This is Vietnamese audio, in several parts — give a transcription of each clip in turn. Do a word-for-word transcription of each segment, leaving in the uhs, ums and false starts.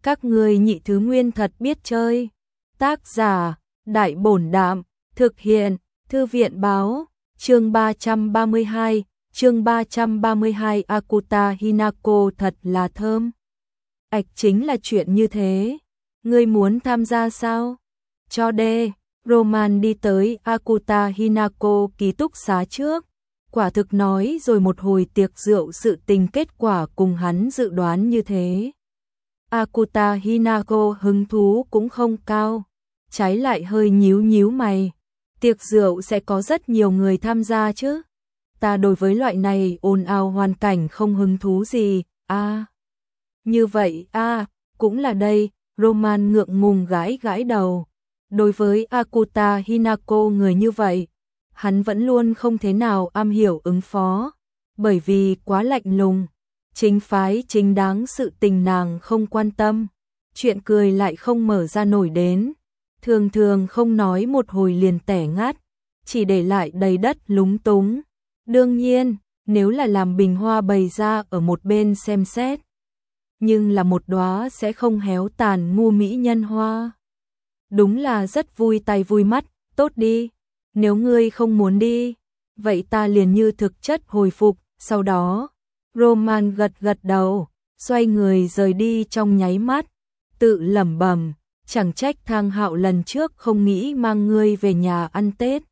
Các ngươi nhị thứ nguyên thật biết chơi. Tác giả, Đại Bổn Đạm, thực hiện, Thư viện Báo, chương ba trăm ba mươi hai, chương ba trăm ba mươi hai Akuta Hinako thật là thơm. Ảch chính là chuyện như thế. Ngươi muốn tham gia sao? Cho đê, Roman đi tới Akuta Hinako ký túc xá trước. Quả thực nói rồi một hồi tiệc rượu sự tình kết quả cùng hắn dự đoán như thế. Akuta Hinako hứng thú cũng không cao, trái lại hơi nhíu nhíu mày. Tiệc rượu sẽ có rất nhiều người tham gia chứ? Ta đối với loại này ồn ào hoàn cảnh không hứng thú gì, a à, như vậy, a à, cũng là đây, Roman ngượng ngùng gãi gãi đầu. Đối với Akuta Hinako người như vậy, hắn vẫn luôn không thế nào am hiểu ứng phó, bởi vì quá lạnh lùng, chính phái chính đáng sự tình nàng không quan tâm, chuyện cười lại không mở ra nổi đến, thường thường không nói một hồi liền tẻ ngắt, chỉ để lại đầy đất lúng túng. Đương nhiên, nếu là làm bình hoa bày ra ở một bên xem xét, nhưng là một đóa sẽ không héo tàn ngu mỹ nhân hoa. Đúng là rất vui tay vui mắt, tốt đi. Nếu ngươi không muốn đi, vậy ta liền như thực chất hồi phục. Sau đó, Roman gật gật đầu, xoay người rời đi trong nháy mắt, tự lẩm bẩm, chẳng trách Thang Hạo lần trước không nghĩ mang ngươi về nhà ăn Tết.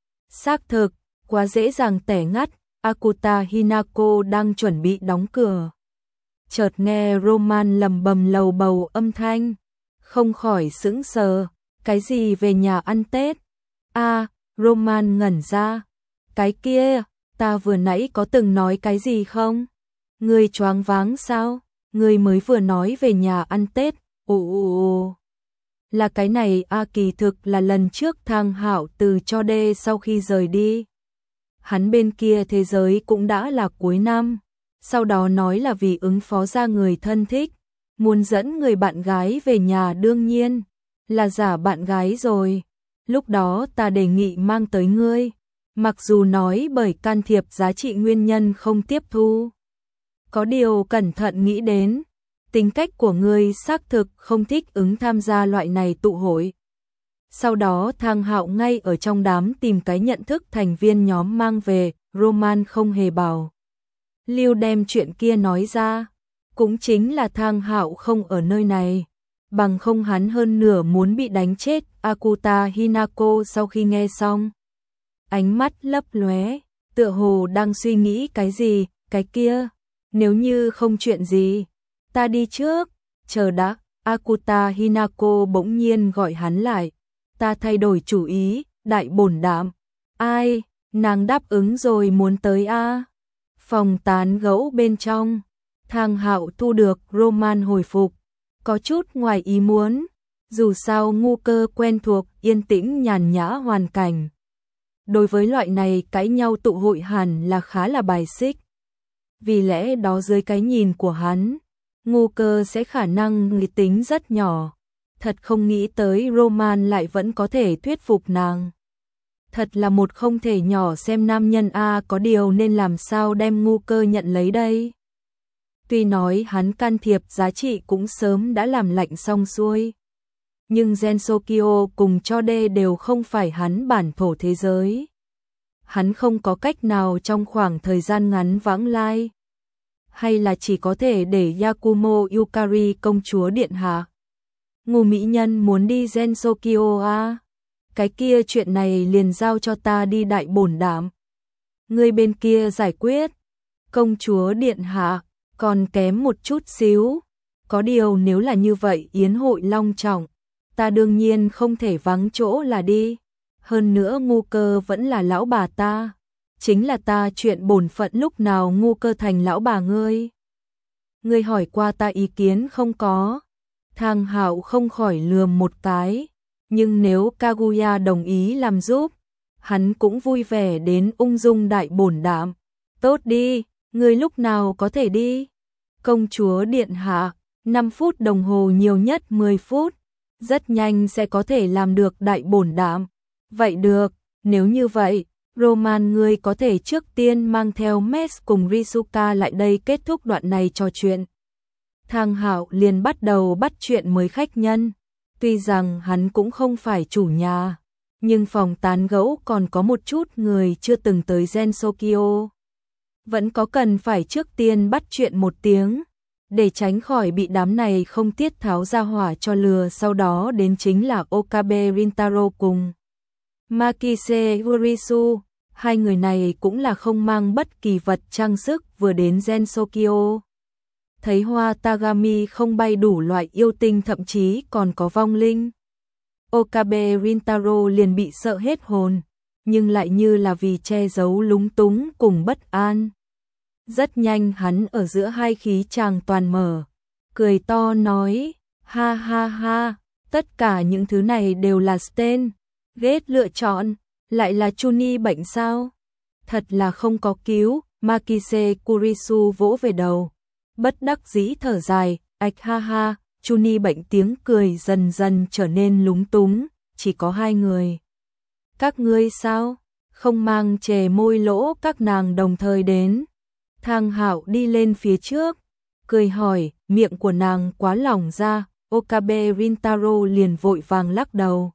Xác thực, quá dễ dàng tẻ ngắt. Akuta Hinako đang chuẩn bị đóng cửa, chợt nghe Roman lẩm bẩm lầu bầu âm thanh, không khỏi sững sờ. Cái gì về nhà ăn Tết? A, à, Roman ngẩn ra. Cái kia, ta vừa nãy có từng nói cái gì không? Ngươi choáng váng sao? Ngươi mới vừa nói về nhà ăn Tết. Ồ ồ ồ. Là cái này a à, kỳ thực là lần trước Thang Hạo từ cho đê sau khi rời đi. Hắn bên kia thế giới cũng đã là cuối năm. Sau đó nói là vì ứng phó ra người thân thích, muốn dẫn người bạn gái về nhà, đương nhiên là giả bạn gái rồi. Lúc đó ta đề nghị mang tới ngươi, mặc dù nói bởi can thiệp giá trị nguyên nhân không tiếp thu. Có điều cẩn thận nghĩ đến, tính cách của ngươi xác thực không thích ứng tham gia loại này tụ hội. Sau đó Thang Hạo ngay ở trong đám tìm cái nhận thức thành viên nhóm mang về, Roman không hề bảo Lưu đem chuyện kia nói ra, cũng chính là Thang Hạo không ở nơi này, bằng không hắn hơn nửa muốn bị đánh chết. Akuta Hinako sau khi nghe xong, ánh mắt lấp lóe, tựa hồ đang suy nghĩ cái gì. Cái kia, nếu như không chuyện gì, ta đi trước. Chờ đã, Akuta Hinako bỗng nhiên gọi hắn lại. Ta thay đổi chủ ý, Đại Bổn Đạm. Ai, nàng đáp ứng rồi muốn tới a à? Phòng tán gẫu bên trong, Thang Hạo thu được Roman hồi phục, có chút ngoài ý muốn, dù sao ngu cơ quen thuộc yên tĩnh nhàn nhã hoàn cảnh. Đối với loại này cãi nhau tụ hội hẳn là khá là bài xích. Vì lẽ đó dưới cái nhìn của hắn, ngu cơ sẽ khả năng nghĩ tính rất nhỏ. Thật không nghĩ tới Roman lại vẫn có thể thuyết phục nàng. Thật là một không thể nhỏ xem nam nhân a, có điều nên làm sao đem ngu cơ nhận lấy đây. Tuy nói hắn can thiệp giá trị cũng sớm đã làm lạnh xong xuôi, nhưng Gensokyo cùng cho đê đều không phải hắn bản thổ thế giới. Hắn không có cách nào trong khoảng thời gian ngắn vãng lai, hay là chỉ có thể để Yakumo Yukari công chúa điện hạ. Ngu mỹ nhân muốn đi Gensokyo à? Cái kia chuyện này liền giao cho ta đi, Đại Bổn Đạm. Người bên kia giải quyết. Công chúa điện hạ, còn kém một chút xíu. Có điều nếu là như vậy yến hội long trọng, ta đương nhiên không thể vắng chỗ là đi. Hơn nữa ngu cơ vẫn là lão bà ta. Chính là ta chuyện bổn phận, lúc nào ngu cơ thành lão bà ngươi? Ngươi hỏi qua ta ý kiến không có? Thang Hạo không khỏi lườm một cái. Nhưng nếu Kaguya đồng ý làm giúp, hắn cũng vui vẻ đến ung dung. Đại Bổn Đạm. Tốt đi, ngươi lúc nào có thể đi? Công chúa điện hạ, năm phút đồng hồ, nhiều nhất mười phút. Rất nhanh sẽ có thể làm được, Đại Bổn Đạm. Vậy được, nếu như vậy, Roman ngươi có thể trước tiên mang theo Mes cùng Risuka lại đây kết thúc đoạn này trò chuyện. Thang Hạo liền bắt đầu bắt chuyện mới khách nhân. Tuy rằng hắn cũng không phải chủ nhà, nhưng phòng tán gẫu còn có một chút người chưa từng tới Gensokyo. Vẫn có cần phải trước tiên bắt chuyện một tiếng, để tránh khỏi bị đám này không tiết tháo ra hỏa cho lừa. Sau đó đến chính là Okabe Rintaro cùng Makise Horisu. Hai người này cũng là không mang bất kỳ vật trang sức vừa đến Gensokyo. Thấy hoa Tagami không bay đủ loại yêu tinh, thậm chí còn có vong linh. Okabe Rintaro liền bị sợ hết hồn, nhưng lại như là vì che giấu lúng túng cùng bất an. Rất nhanh hắn ở giữa hai khí chàng toàn mở, cười to nói, ha ha ha, tất cả những thứ này đều là Stain Gate lựa chọn, lại là Chuni bệnh sao? Thật là không có cứu. Makise Kurisu vỗ về đầu, bất đắc dĩ thở dài, ạch ha ha. Chuni bệnh tiếng cười dần dần trở nên lúng túng, chỉ có hai người. Các ngươi sao? Không mang chề môi lỗ các nàng đồng thời đến. Thang Hạo đi lên phía trước, cười hỏi, miệng của nàng quá lỏng ra. Okabe Rintaro liền vội vàng lắc đầu.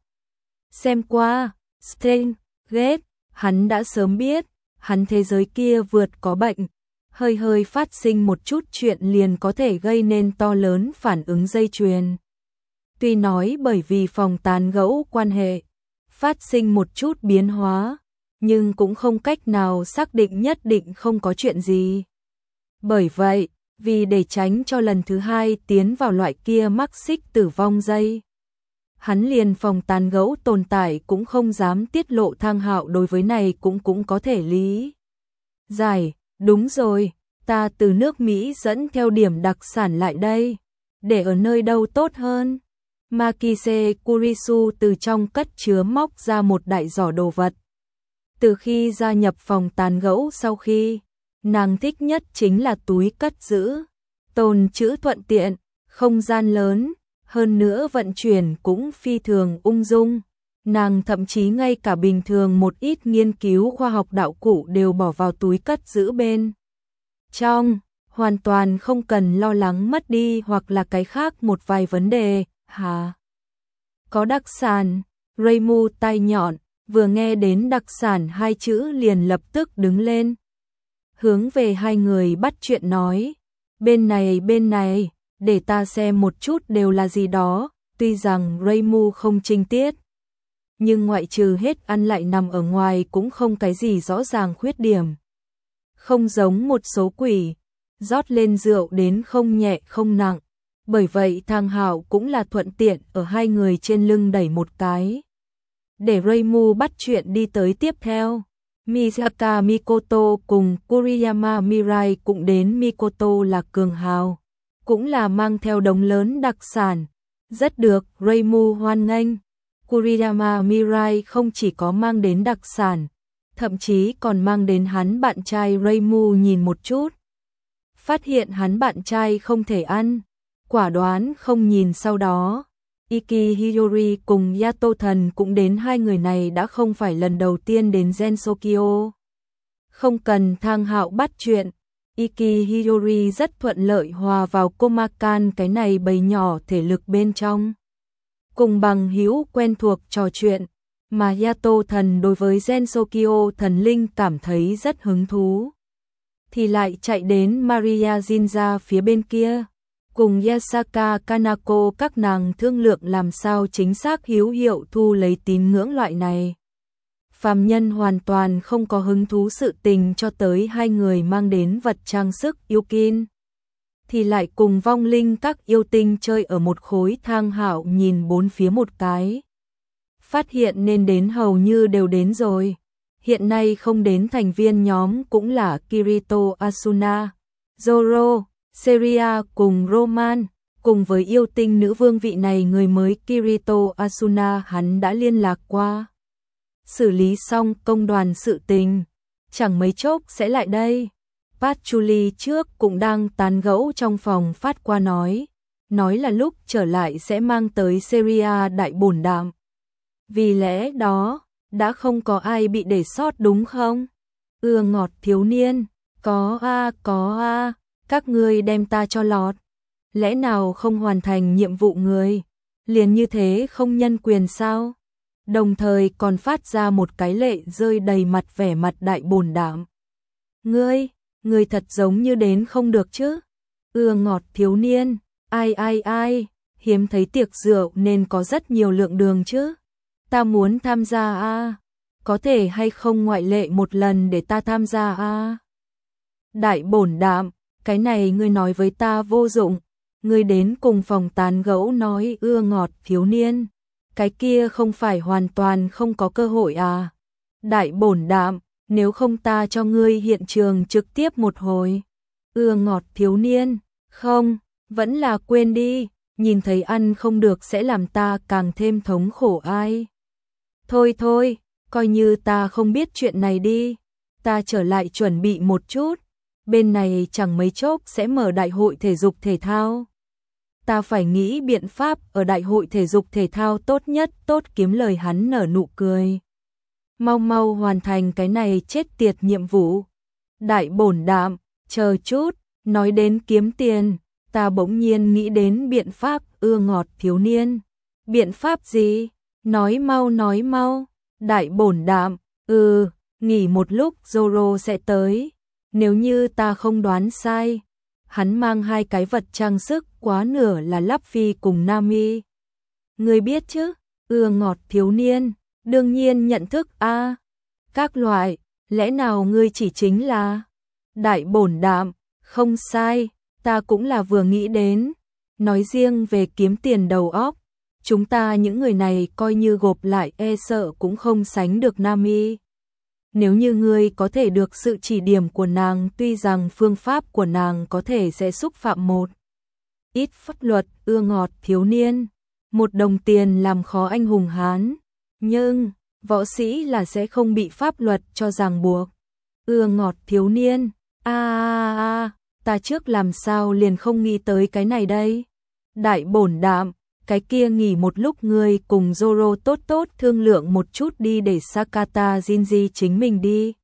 Xem qua, Stain Gate, hắn đã sớm biết, hắn thế giới kia vượt có bệnh. Hơi hơi phát sinh một chút chuyện liền có thể gây nên to lớn phản ứng dây chuyền. Tuy nói bởi vì phòng tán gẫu quan hệ, phát sinh một chút biến hóa, nhưng cũng không cách nào xác định nhất định không có chuyện gì. Bởi vậy, vì để tránh cho lần thứ hai tiến vào loại kia mắc xích tử vong dây, hắn liền phòng tán gẫu tồn tại cũng không dám tiết lộ. Thang Hạo đối với này cũng cũng có thể lý giải. Đúng rồi, ta từ nước Mỹ dẫn theo điểm đặc sản lại đây, để ở nơi đâu tốt hơn. Makise Kurisu từ trong cất chứa móc ra một đại giỏ đồ vật. Từ khi gia nhập phòng tán gẫu sau khi, nàng thích nhất chính là túi cất giữ, tồn trữ thuận tiện, không gian lớn, hơn nữa vận chuyển cũng phi thường ung dung. Nàng thậm chí ngay cả bình thường một ít nghiên cứu khoa học đạo cụ đều bỏ vào túi cất giữ bên trong, hoàn toàn không cần lo lắng mất đi hoặc là cái khác một vài vấn đề. Hả? Có đặc sản? Reimu tay nhọn, vừa nghe đến đặc sản hai chữ liền lập tức đứng lên. Hướng về hai người bắt chuyện nói, bên này bên này, để ta xem một chút đều là gì đó. Tuy rằng Reimu không trinh tiết, nhưng ngoại trừ hết ăn lại nằm ở ngoài cũng không cái gì rõ ràng khuyết điểm. Không giống một số quỷ, rót lên rượu đến không nhẹ không nặng. Bởi vậy Thang Hạo cũng là thuận tiện ở hai người trên lưng đẩy một cái, để Reimu bắt chuyện đi tới tiếp theo. Misaka Mikoto cùng Kuriyama Mirai cũng đến. Mikoto là cường hào, cũng là mang theo đống lớn đặc sản, rất được Reimu hoan nghênh. Kuriyama Mirai không chỉ có mang đến đặc sản, thậm chí còn mang đến hắn bạn trai Reimu nhìn một chút. Phát hiện hắn bạn trai không thể ăn, quả đoán không nhìn. Sau đó, Iki Hiyori cùng Yato Thần cũng đến. Hai người này đã không phải lần đầu tiên đến Gensokyo. Không cần Thang Hạo bắt chuyện, Iki Hiyori rất thuận lợi hòa vào Komakan cái này bầy nhỏ thể lực bên trong. Cùng bằng hữu quen thuộc trò chuyện, mà Yato Thần đối với Gensokyo thần linh cảm thấy rất hứng thú, thì lại chạy đến Maria Jinja phía bên kia, cùng Yasaka Kanako các nàng thương lượng làm sao chính xác hữu hiệu thu lấy tín ngưỡng loại này. Phàm nhân hoàn toàn không có hứng thú sự tình, cho tới hai người mang đến vật trang sức Yukin, thì lại cùng vong linh các yêu tinh chơi ở một khối. Thang Hạo nhìn bốn phía một cái, phát hiện nên đến hầu như đều đến rồi. Hiện nay không đến thành viên nhóm cũng là Kirito Asuna, Zoro, Seria cùng Roman. Cùng với yêu tinh nữ vương vị này người mới Kirito Asuna hắn đã liên lạc qua, xử lý xong công đoàn sự tình, chẳng mấy chốc sẽ lại đây. Patchouli trước cũng đang tán gẫu trong phòng phát qua nói, nói là lúc trở lại sẽ mang tới Seria đại bổn đạm. Vì lẽ đó, đã không có ai bị để sót đúng không? Ưa ngọt thiếu niên, có a có a, các ngươi đem ta cho lọt. Lẽ nào không hoàn thành nhiệm vụ người, liền như thế không nhân quyền sao? Đồng thời còn phát ra một cái lệ rơi đầy mặt vẻ mặt đại bồn đảm. Ngươi, ngươi thật giống như đến không được chứ? Ưa ngọt thiếu niên, ai ai ai, hiếm thấy tiệc rượu nên có rất nhiều lượng đường chứ. Ta muốn tham gia a, có thể hay không ngoại lệ một lần để ta tham gia a? Đại bổn đạm, cái này ngươi nói với ta vô dụng, ngươi đến cùng phòng tán gẫu nói ưa ngọt thiếu niên, cái kia không phải hoàn toàn không có cơ hội à? Đại bổn đạm, nếu không ta cho ngươi hiện trường trực tiếp một hồi. Ưa ngọt thiếu niên, không, vẫn là quên đi, nhìn thấy ăn không được sẽ làm ta càng thêm thống khổ ai. Thôi thôi, coi như ta không biết chuyện này đi, ta trở lại chuẩn bị một chút, bên này chẳng mấy chốc sẽ mở đại hội thể dục thể thao. Ta phải nghĩ biện pháp ở đại hội thể dục thể thao tốt nhất, tốt kiếm lời. Hắn nở nụ cười. Mau mau hoàn thành cái này chết tiệt nhiệm vụ. Đại bổn đạm, chờ chút, nói đến kiếm tiền, ta bỗng nhiên nghĩ đến biện pháp. Ưa ngọt thiếu niên. Biện pháp gì? Nói mau nói mau. Đại bổn đạm, ừ, nghỉ một lúc Zoro sẽ tới. Nếu như ta không đoán sai, hắn mang hai cái vật trang sức, quá nửa là Luffy cùng Nami. Ngươi biết chứ? Ưa ngọt thiếu niên, đương nhiên nhận thức a. À, các loại, lẽ nào ngươi chỉ chính là đại bổn đạm? Không sai, ta cũng là vừa nghĩ đến. Nói riêng về kiếm tiền đầu óc, chúng ta những người này coi như gộp lại e sợ cũng không sánh được Nami. Nếu như ngươi có thể được sự chỉ điểm của nàng, tuy rằng phương pháp của nàng có thể sẽ xúc phạm một ít pháp luật. Ưa ngọt thiếu niên, một đồng tiền làm khó anh hùng Hán, nhưng võ sĩ là sẽ không bị pháp luật cho ràng buộc. Ưa ngọt thiếu niên, a a a, ta trước làm sao liền không nghĩ tới cái này đây. Đại bổn đạm, cái kia nghỉ một lúc ngươi cùng Zoro tốt tốt thương lượng một chút đi để Sakata Shinji chính mình đi.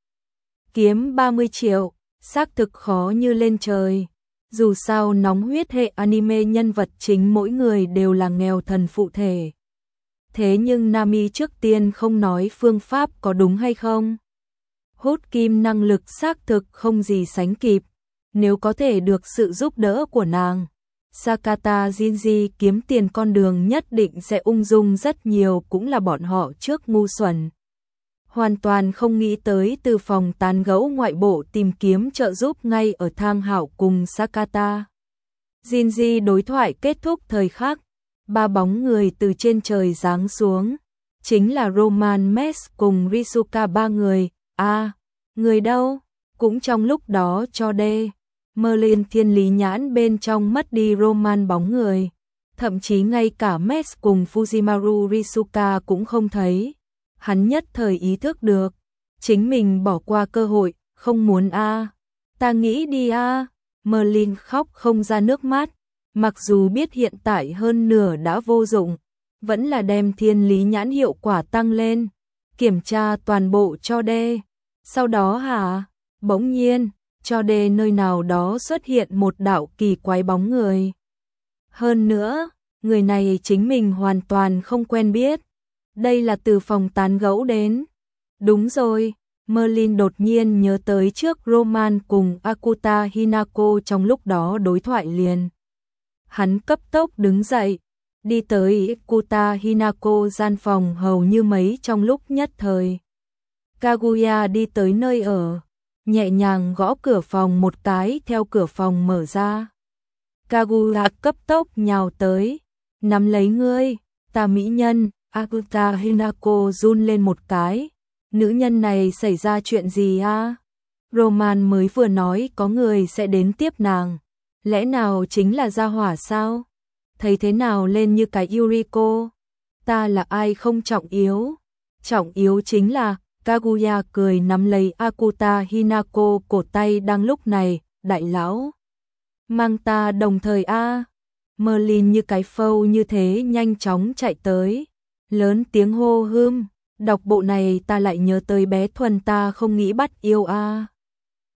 Kiếm ba mươi triệu, xác thực khó như lên trời. Dù sao nóng huyết hệ anime nhân vật chính mỗi người đều là nghèo thần phụ thể. Thế nhưng Nami trước tiên không nói phương pháp có đúng hay không. Hút kim năng lực xác thực không gì sánh kịp. Nếu có thể được sự giúp đỡ của nàng, Sakata Shinji kiếm tiền con đường nhất định sẽ ung dung rất nhiều. Cũng là bọn họ trước ngu xuẩn, hoàn toàn không nghĩ tới từ phòng tán gẫu ngoại bộ tìm kiếm trợ giúp ngay ở Thang Hạo cùng Sakata Shinji đối thoại kết thúc thời khắc, ba bóng người từ trên trời giáng xuống, chính là Roman Mess cùng Risuka ba người. A, à, người đâu? Cũng trong lúc đó cho đê Merlin thiên lý nhãn bên trong mất đi Roman bóng người, thậm chí ngay cả Mess cùng Fujimaru Risuka cũng không thấy. Hắn nhất thời ý thức được, chính mình bỏ qua cơ hội, không muốn a. À. Ta nghĩ đi a. À. Merlin khóc không ra nước mắt, mặc dù biết hiện tại hơn nửa đã vô dụng, vẫn là đem thiên lý nhãn hiệu quả tăng lên, kiểm tra toàn bộ cho đê. Sau đó hả, bỗng nhiên, cho đê nơi nào đó xuất hiện một đạo kỳ quái bóng người. Hơn nữa, người này chính mình hoàn toàn không quen biết. Đây là từ phòng tán gẫu đến. Đúng rồi, Merlin đột nhiên nhớ tới trước Roman cùng Akuta Hinako trong lúc đó đối thoại liền. Hắn cấp tốc đứng dậy, đi tới Akuta Hinako gian phòng hầu như mấy trong lúc nhất thời. Kaguya đi tới nơi ở, nhẹ nhàng gõ cửa phòng một cái, theo cửa phòng mở ra. Kaguya cấp tốc nhào tới, nắm lấy ngươi, ta mỹ nhân. Akuta Hinako run lên một cái, nữ nhân này xảy ra chuyện gì a? À? Roman mới vừa nói có người sẽ đến tiếp nàng, lẽ nào chính là gia hỏa sao? Thấy thế nào lên như cái Yuriko? Ta là ai không trọng yếu, trọng yếu chính là. Kaguya cười nắm lấy Akuta Hinako cổ tay đang lúc này, đại lão, mang ta đồng thời a. À? Merlin như cái phâu như thế nhanh chóng chạy tới, lớn tiếng hô hươm, đọc bộ này ta lại nhớ tới bé Thuần ta không nghĩ bắt yêu a. À.